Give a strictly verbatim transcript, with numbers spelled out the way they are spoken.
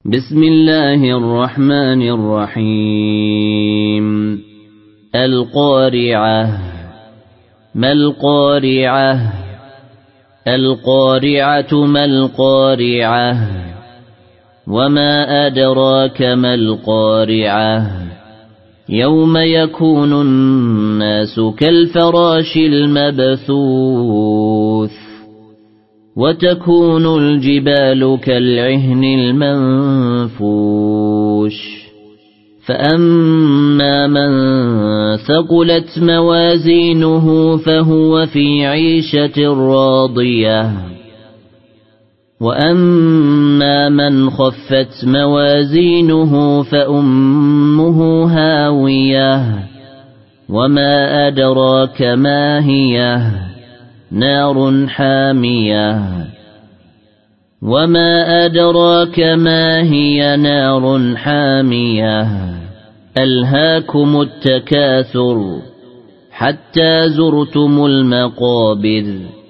بسم الله الرحمن الرحيم القارعة. ما القارعة؟ القارعة ما القارعة وما أدراك ما القارعة يوم يكون الناس كالفراش المبثوث وتكون الجبال كالعهن المنفوش فأما من ثقلت موازينه فهو في عيشة راضية وأما من خفت موازينه فأمه هاوية وما أدراك ما هي نار حامية وما أدراك ما هي نار حامية ألهاكم التكاثر حتى زرتم المقابر